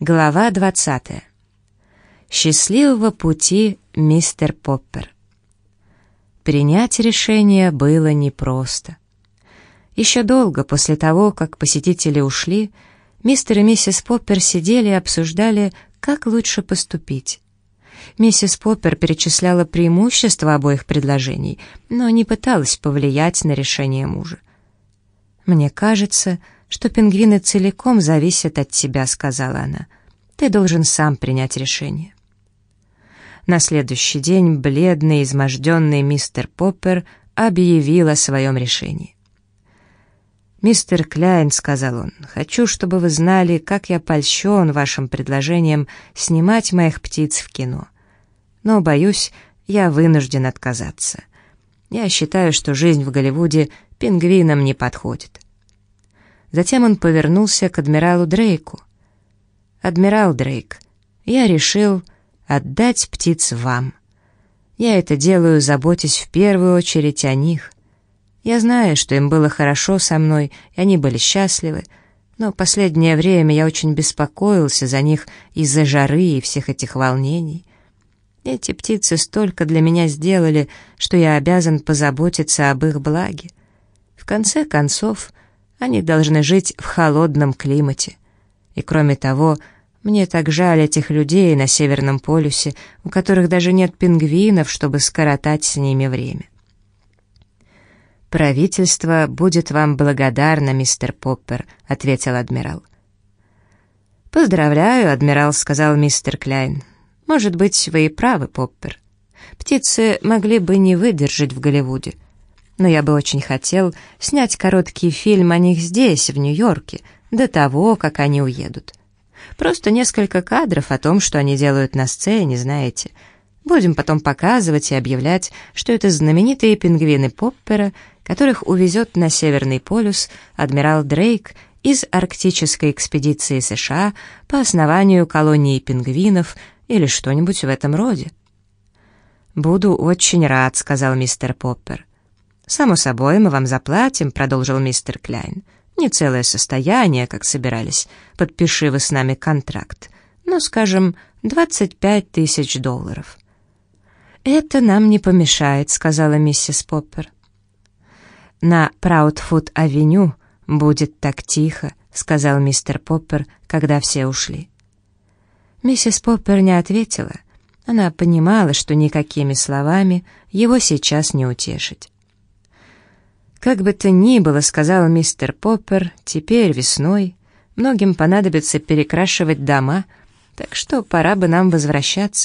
Глава 20. Счастливого пути, мистер Поппер. Принять решение было непросто. Еще долго после того, как посетители ушли, мистер и миссис Поппер сидели и обсуждали, как лучше поступить. Миссис Поппер перечисляла преимущества обоих предложений, но не пыталась повлиять на решение мужа. «Мне кажется, что пингвины целиком зависят от тебя», — сказала она. «Ты должен сам принять решение». На следующий день бледный, изможденный мистер Поппер объявил о своем решении. «Мистер Кляйн», — сказал он, — «хочу, чтобы вы знали, как я польщен вашим предложением снимать моих птиц в кино. Но, боюсь, я вынужден отказаться. Я считаю, что жизнь в Голливуде пингвинам не подходит». Затем он повернулся к адмиралу Дрейку. «Адмирал Дрейк, я решил отдать птиц вам. Я это делаю, заботясь в первую очередь о них. Я знаю, что им было хорошо со мной, и они были счастливы, но последнее время я очень беспокоился за них из-за жары и всех этих волнений. Эти птицы столько для меня сделали, что я обязан позаботиться об их благе. В конце концов, они должны жить в холодном климате. И кроме того, мне так жаль этих людей на Северном полюсе, у которых даже нет пингвинов, чтобы скоротать с ними время». «Правительство будет вам благодарно, мистер Поппер», — ответил адмирал. «Поздравляю, адмирал», — сказал мистер Кляйн. «Может быть, вы и правы, Поппер. Птицы могли бы не выдержать в Голливуде. Но я бы очень хотел снять короткий фильм о них здесь, в Нью-Йорке, до того, как они уедут. Просто несколько кадров о том, что они делают на сцене, знаете. Будем потом показывать и объявлять, что это знаменитые пингвины Поппера, которых увезет на Северный полюс адмирал Дрейк из арктической экспедиции США по основанию колонии пингвинов или что-нибудь в этом роде». «Буду очень рад», — сказал мистер Поппер. «Само собой, мы вам заплатим», — продолжил мистер Кляйн. «Не целое состояние, как собирались. Подпиши вы с нами контракт. Ну, скажем, $25 000. «Это нам не помешает», — сказала миссис Поппер. «На Праудфуд-авеню будет так тихо», — сказал мистер Поппер, когда все ушли. Миссис Поппер не ответила. Она понимала, что никакими словами его сейчас не утешить. «Как бы то ни было, — сказал мистер Поппер, — теперь весной многим понадобится перекрашивать дома, так что пора бы нам возвращаться».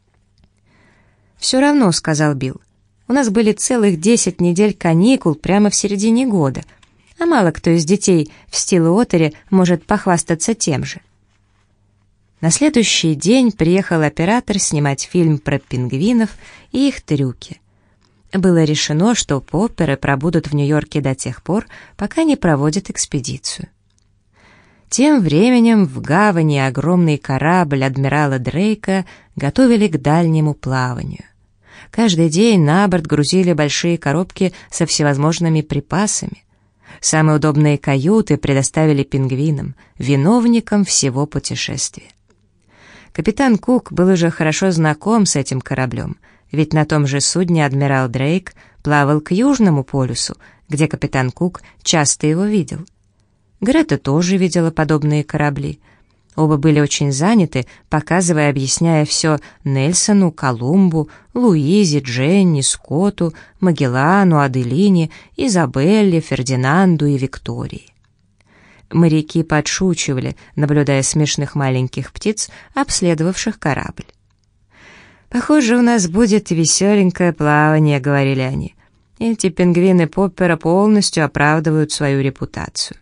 «Все равно, — сказал Билл, — у нас были целых 10 недель каникул прямо в середине года, а мало кто из детей в Стиллуотере может похвастаться тем же». На следующий день приехал оператор снимать фильм про пингвинов и их трюки. Было решено, что Попперы пробудут в Нью-Йорке до тех пор, пока не проводят экспедицию. Тем временем в гавани огромный корабль адмирала Дрейка готовили к дальнему плаванию. Каждый день на борт грузили большие коробки со всевозможными припасами. Самые удобные каюты предоставили пингвинам, виновникам всего путешествия. Капитан Кук был уже хорошо знаком с этим кораблем, ведь на том же судне адмирал Дрейк плавал к Южному полюсу, где капитан Кук часто его видел. Грета тоже видела подобные корабли. Оба были очень заняты, показывая и объясняя все Нельсону, Колумбу, Луизе, Дженни, Скотту, Магеллану, Аделине, Изабелле, Фердинанду и Виктории. Моряки подшучивали, наблюдая смешных маленьких птиц, обследовавших корабль. «Похоже, у нас будет веселенькое плавание», — говорили они. «Эти пингвины Поппера полностью оправдывают свою репутацию».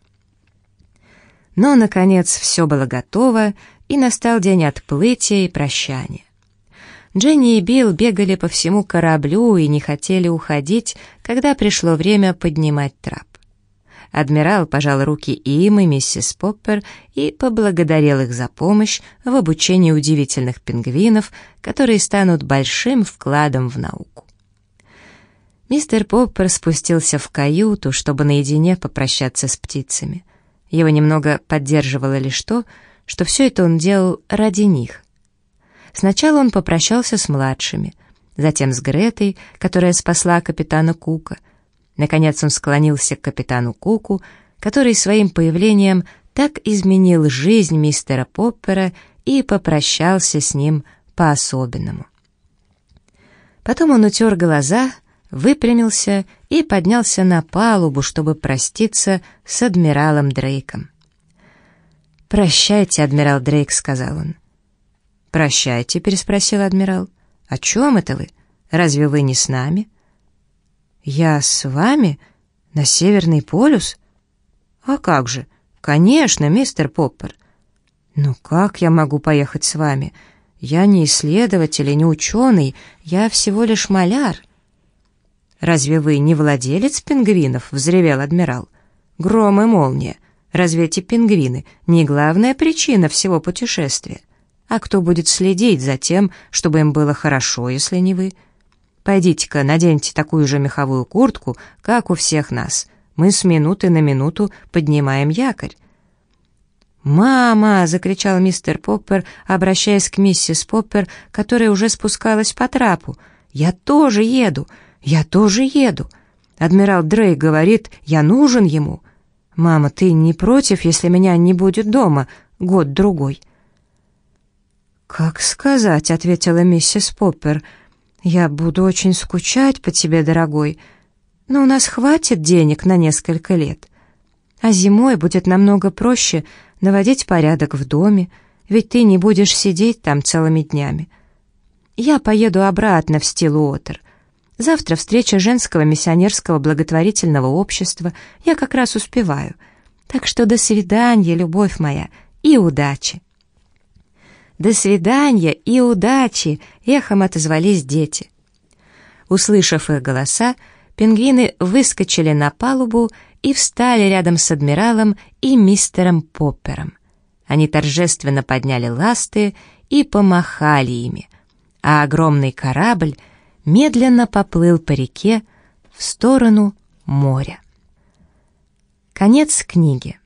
Но, наконец, все было готово, и настал день отплытия и прощания. Дженни и Билл бегали по всему кораблю и не хотели уходить, когда пришло время поднимать трап. Адмирал пожал руки им и миссис Поппер и поблагодарил их за помощь в обучении удивительных пингвинов, которые станут большим вкладом в науку. Мистер Поппер спустился в каюту, чтобы наедине попрощаться с птицами. Его немного поддерживало лишь то, что все это он делал ради них. Сначала он попрощался с младшими, затем с Гретой, которая спасла капитана Кука. Наконец он склонился к капитану Куку, который своим появлением так изменил жизнь мистера Поппера, и попрощался с ним по-особенному. Потом он утер глаза, выпрямился и поднялся на палубу, чтобы проститься с адмиралом Дрейком. «Прощайте, адмирал Дрейк», — сказал он. «Прощайте», — переспросил адмирал. «О чем это вы? Разве вы не с нами?» «Я с вами? На Северный полюс?» «А как же? Конечно, мистер Поппер». «Ну как я могу поехать с вами? Я не исследователь и не ученый, я всего лишь маляр». «Разве вы не владелец пингвинов?» — взревел адмирал. «Гром и молния. Разве эти пингвины не главная причина всего путешествия? А кто будет следить за тем, чтобы им было хорошо, если не вы? Пойдите-ка, наденьте такую же меховую куртку, как у всех нас. Мы с минуты на минуту поднимаем якорь». «Мама!» — закричал мистер Поппер, обращаясь к миссис Поппер, которая уже спускалась по трапу. «Я тоже еду! Я тоже еду! Адмирал Дрейк говорит, я нужен ему! Мама, ты не против, если меня не будет дома год-другой?» «Как сказать?» — ответила миссис Поппер. «Я буду очень скучать по тебе, дорогой, но у нас хватит денег на несколько лет. А зимой будет намного проще наводить порядок в доме, ведь ты не будешь сидеть там целыми днями. Я поеду обратно в Стиллуотер. Завтра встреча женского миссионерского благотворительного общества, я как раз успеваю. Так что до свидания, любовь моя, и удачи». «До свидания и удачи!» — эхом отозвались дети. Услышав их голоса, пингвины выскочили на палубу и встали рядом с адмиралом и мистером Поппером. Они торжественно подняли ласты и помахали ими, а огромный корабль медленно поплыл по реке в сторону моря. Конец книги.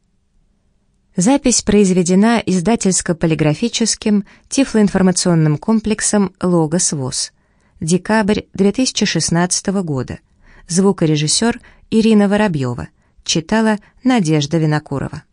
Запись произведена издательско-полиграфическим тифлоинформационным комплексом «Логос ВОС». Декабрь 2016 года. Звукорежиссер Ирина Воробьева. Читала Надежда Винокурова.